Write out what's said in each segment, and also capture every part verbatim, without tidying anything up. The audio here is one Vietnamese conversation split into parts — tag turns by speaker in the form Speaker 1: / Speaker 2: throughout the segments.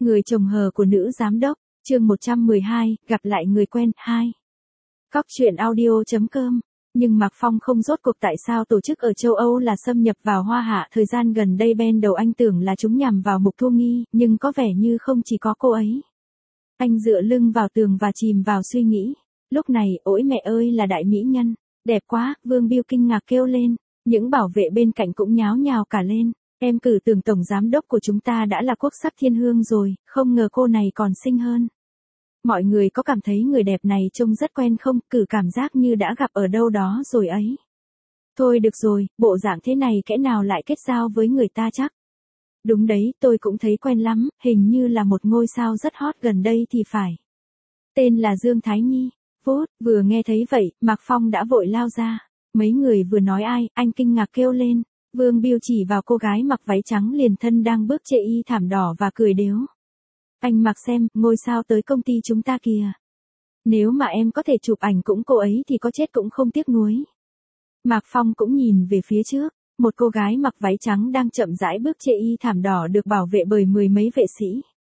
Speaker 1: Người chồng hờ của nữ giám đốc, chương một trăm mười hai, gặp lại người quen, hai. Cóc truyện audio chấm com. Nhưng Mạc Phong không rốt cuộc tại sao tổ chức ở châu Âu là xâm nhập vào Hoa Hạ. Thời gian gần đây ban đầu anh tưởng là chúng nhằm vào Mục Thu Nghi, nhưng có vẻ như không chỉ có cô ấy. Anh dựa lưng vào tường và chìm vào suy nghĩ. Lúc này, ôi mẹ ơi là đại mỹ nhân, đẹp quá, Vương Biêu kinh ngạc kêu lên. Những bảo vệ bên cạnh cũng nháo nhào cả lên. Em cử tưởng tổng giám đốc của chúng ta đã là quốc sắc thiên hương rồi, không ngờ cô này còn xinh hơn. Mọi người có cảm thấy người đẹp này trông rất quen không, cử cảm giác như đã gặp ở đâu đó rồi ấy. Thôi được rồi, bộ dạng thế này kẽ nào lại kết giao với người ta chắc. Đúng đấy, tôi cũng thấy quen lắm, hình như là một ngôi sao rất hot gần đây thì phải. Tên là Dương Thái Nhi. Phút, vừa nghe thấy vậy, Mạc Phong đã vội lao ra. Mấy người vừa nói ai, anh kinh ngạc kêu lên. Vương Biêu chỉ vào cô gái mặc váy trắng liền thân đang bước chê y thảm đỏ và cười đếu. Anh mặc xem, ngôi sao tới công ty chúng ta kìa. Nếu mà em có thể chụp ảnh cũng cô ấy thì có chết cũng không tiếc nuối. Mạc Phong cũng nhìn về phía trước, một cô gái mặc váy trắng đang chậm rãi bước chê y thảm đỏ được bảo vệ bởi mười mấy vệ sĩ.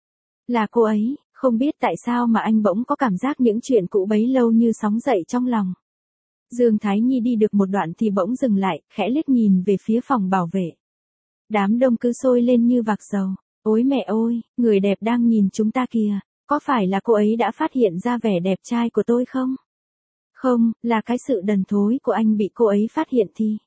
Speaker 1: Là cô ấy, không biết tại sao mà anh bỗng có cảm giác những chuyện cũ bấy lâu như sóng dậy trong lòng. Dương Thái Nhi đi được một đoạn thì bỗng dừng lại, khẽ liếc nhìn về phía phòng bảo vệ. Đám đông cứ sôi lên như vạc dầu. Ôi mẹ ơi, người đẹp đang nhìn chúng ta kìa, có phải là cô ấy đã phát hiện ra vẻ đẹp trai của tôi không? Không, là cái sự đần thối của anh bị cô ấy phát hiện thì.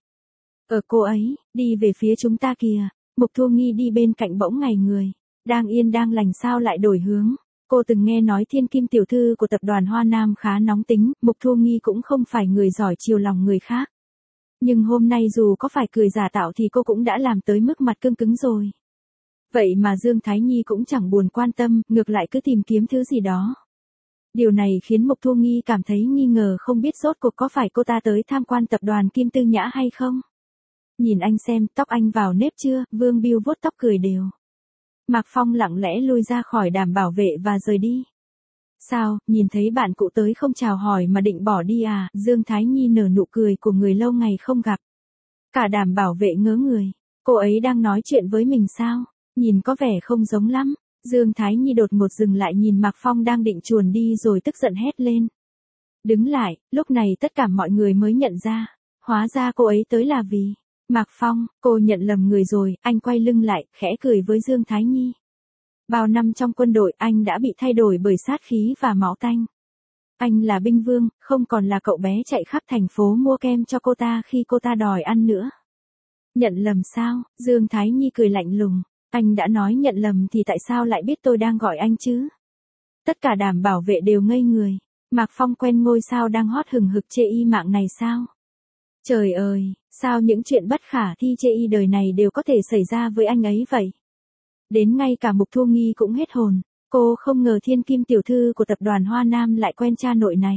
Speaker 1: Ở cô ấy, đi về phía chúng ta kìa, Mục Thu Nghi đi bên cạnh bỗng ngảy người, đang yên đang lành sao lại đổi hướng. Cô từng nghe nói Thiên Kim tiểu thư của tập đoàn Hoa Nam khá nóng tính, Mục Thu Nghi cũng không phải người giỏi chiều lòng người khác. Nhưng hôm nay dù có phải cười giả tạo thì cô cũng đã làm tới mức mặt cương cứng rồi. Vậy mà Dương Thái Nhi cũng chẳng buồn quan tâm, ngược lại cứ tìm kiếm thứ gì đó. Điều này khiến Mục Thu Nghi cảm thấy nghi ngờ không biết rốt cuộc có phải cô ta tới tham quan tập đoàn Kim Tư Nhã hay không. Nhìn anh xem, tóc anh vào nếp chưa, Vương Biêu vuốt tóc cười đều. Mạc Phong lặng lẽ lui ra khỏi đàm bảo vệ và rời đi. Sao, nhìn thấy bạn cũ tới không chào hỏi mà định bỏ đi à, Dương Thái Nhi nở nụ cười của người lâu ngày không gặp. Cả đàm bảo vệ ngớ người, cô ấy đang nói chuyện với mình sao? Nhìn có vẻ không giống lắm. Dương Thái Nhi đột ngột dừng lại nhìn Mạc Phong đang định chuồn đi rồi tức giận hét lên. Đứng lại, lúc này tất cả mọi người mới nhận ra. Hóa ra cô ấy tới là vì Mạc Phong, cô nhận lầm người rồi, anh quay lưng lại, khẽ cười với Dương Thái Nhi. Bao năm trong quân đội anh đã bị thay đổi bởi sát khí và máu tanh. Anh là binh vương, không còn là cậu bé chạy khắp thành phố mua kem cho cô ta khi cô ta đòi ăn nữa. Nhận lầm sao? Dương Thái Nhi cười lạnh lùng. Anh đã nói nhận lầm thì tại sao lại biết tôi đang gọi anh chứ? Tất cả đàm bảo vệ đều ngây người. Mạc Phong quen ngôi sao đang hot hừng hực chê y mạng này sao? Trời ơi, sao những chuyện bất khả thi chê y đời này đều có thể xảy ra với anh ấy vậy? Đến ngay cả Mục Thu Nghi cũng hết hồn. Cô không ngờ Thiên Kim tiểu thư của tập đoàn Hoa Nam lại quen cha nội này.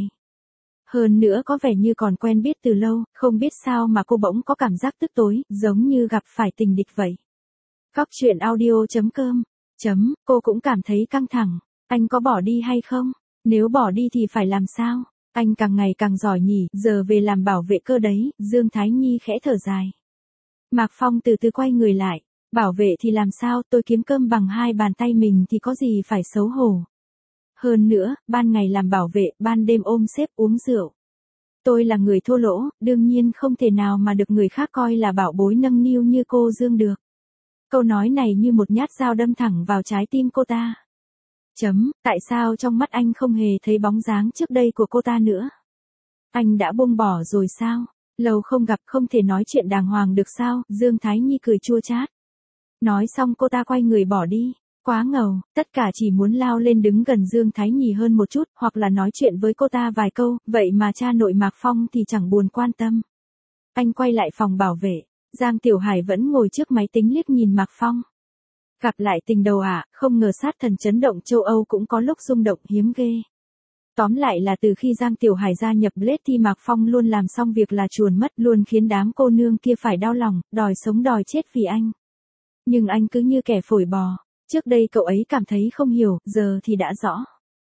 Speaker 1: Hơn nữa có vẻ như còn quen biết từ lâu, không biết sao mà cô bỗng có cảm giác tức tối, giống như gặp phải tình địch vậy. Cóc truyện audio chấm com. Chấm, cô cũng cảm thấy căng thẳng. Anh có bỏ đi hay không? Nếu bỏ đi thì phải làm sao? Anh càng ngày càng giỏi nhỉ, giờ về làm bảo vệ cơ đấy, Dương Thái Nhi khẽ thở dài. Mạc Phong từ từ quay người lại. Bảo vệ thì làm sao, tôi kiếm cơm bằng hai bàn tay mình thì có gì phải xấu hổ. Hơn nữa, ban ngày làm bảo vệ, ban đêm ôm sếp uống rượu. Tôi là người thô lỗ, đương nhiên không thể nào mà được người khác coi là bảo bối nâng niu như cô Dương được. Câu nói này như một nhát dao đâm thẳng vào trái tim cô ta. Chấm, tại sao trong mắt anh không hề thấy bóng dáng trước đây của cô ta nữa? Anh đã buông bỏ rồi sao? Lâu không gặp không thể nói chuyện đàng hoàng được sao? Dương Thái Nhi cười chua chát. Nói xong cô ta quay người bỏ đi. Quá ngầu, tất cả chỉ muốn lao lên đứng gần Dương Thái Nhi hơn một chút, hoặc là nói chuyện với cô ta vài câu, vậy mà cha nội Mạc Phong thì chẳng buồn quan tâm. Anh quay lại phòng bảo vệ. Giang Tiểu Hải vẫn ngồi trước máy tính liếc nhìn Mạc Phong. Gặp lại tình đầu à, không ngờ sát thần chấn động châu Âu cũng có lúc rung động hiếm ghê. Tóm lại là từ khi Giang Tiểu Hải gia nhập Blade thì Mạc Phong luôn làm xong việc là chuồn mất, luôn khiến đám cô nương kia phải đau lòng, đòi sống đòi chết vì anh. Nhưng anh cứ như kẻ phổi bò, trước đây cậu ấy cảm thấy không hiểu, giờ thì đã rõ.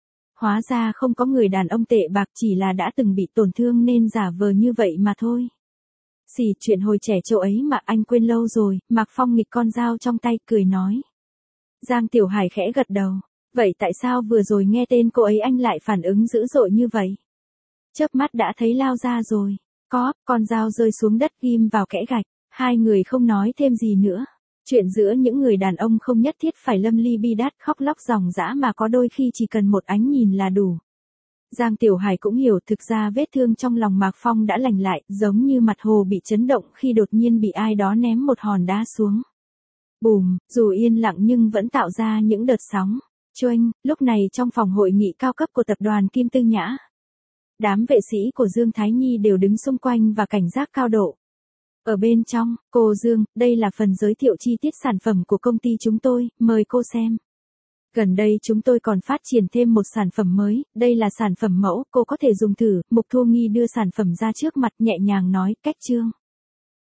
Speaker 1: Hóa ra không có người đàn ông tệ bạc, chỉ là đã từng bị tổn thương nên giả vờ như vậy mà thôi. Xì, chuyện hồi trẻ chỗ ấy mà anh quên lâu rồi, Mạc Phong nghịch con dao trong tay, cười nói. Giang Tiểu Hải khẽ gật đầu. Vậy tại sao vừa rồi nghe tên cô ấy anh lại phản ứng dữ dội như vậy? Chớp mắt đã thấy lao ra rồi. Có, con dao rơi xuống đất ghim vào kẽ gạch. Hai người không nói thêm gì nữa. Chuyện giữa những người đàn ông không nhất thiết phải lâm ly bi đát khóc lóc ròng rã mà có đôi khi chỉ cần một ánh nhìn là đủ. Giang Tiểu Hải cũng hiểu thực ra vết thương trong lòng Mạc Phong đã lành lại, giống như mặt hồ bị chấn động khi đột nhiên bị ai đó ném một hòn đá xuống. Bùm, dù yên lặng nhưng vẫn tạo ra những đợt sóng. Choanh, lúc này trong phòng hội nghị cao cấp của tập đoàn Kim Tư Nhã. Đám vệ sĩ của Dương Thái Nhi đều đứng xung quanh và cảnh giác cao độ. Ở bên trong, cô Dương, đây là phần giới thiệu chi tiết sản phẩm của công ty chúng tôi, mời cô xem. Gần đây chúng tôi còn phát triển thêm một sản phẩm mới, đây là sản phẩm mẫu, cô có thể dùng thử. Mục Thu Nghi đưa sản phẩm ra trước mặt nhẹ nhàng nói, cách chương.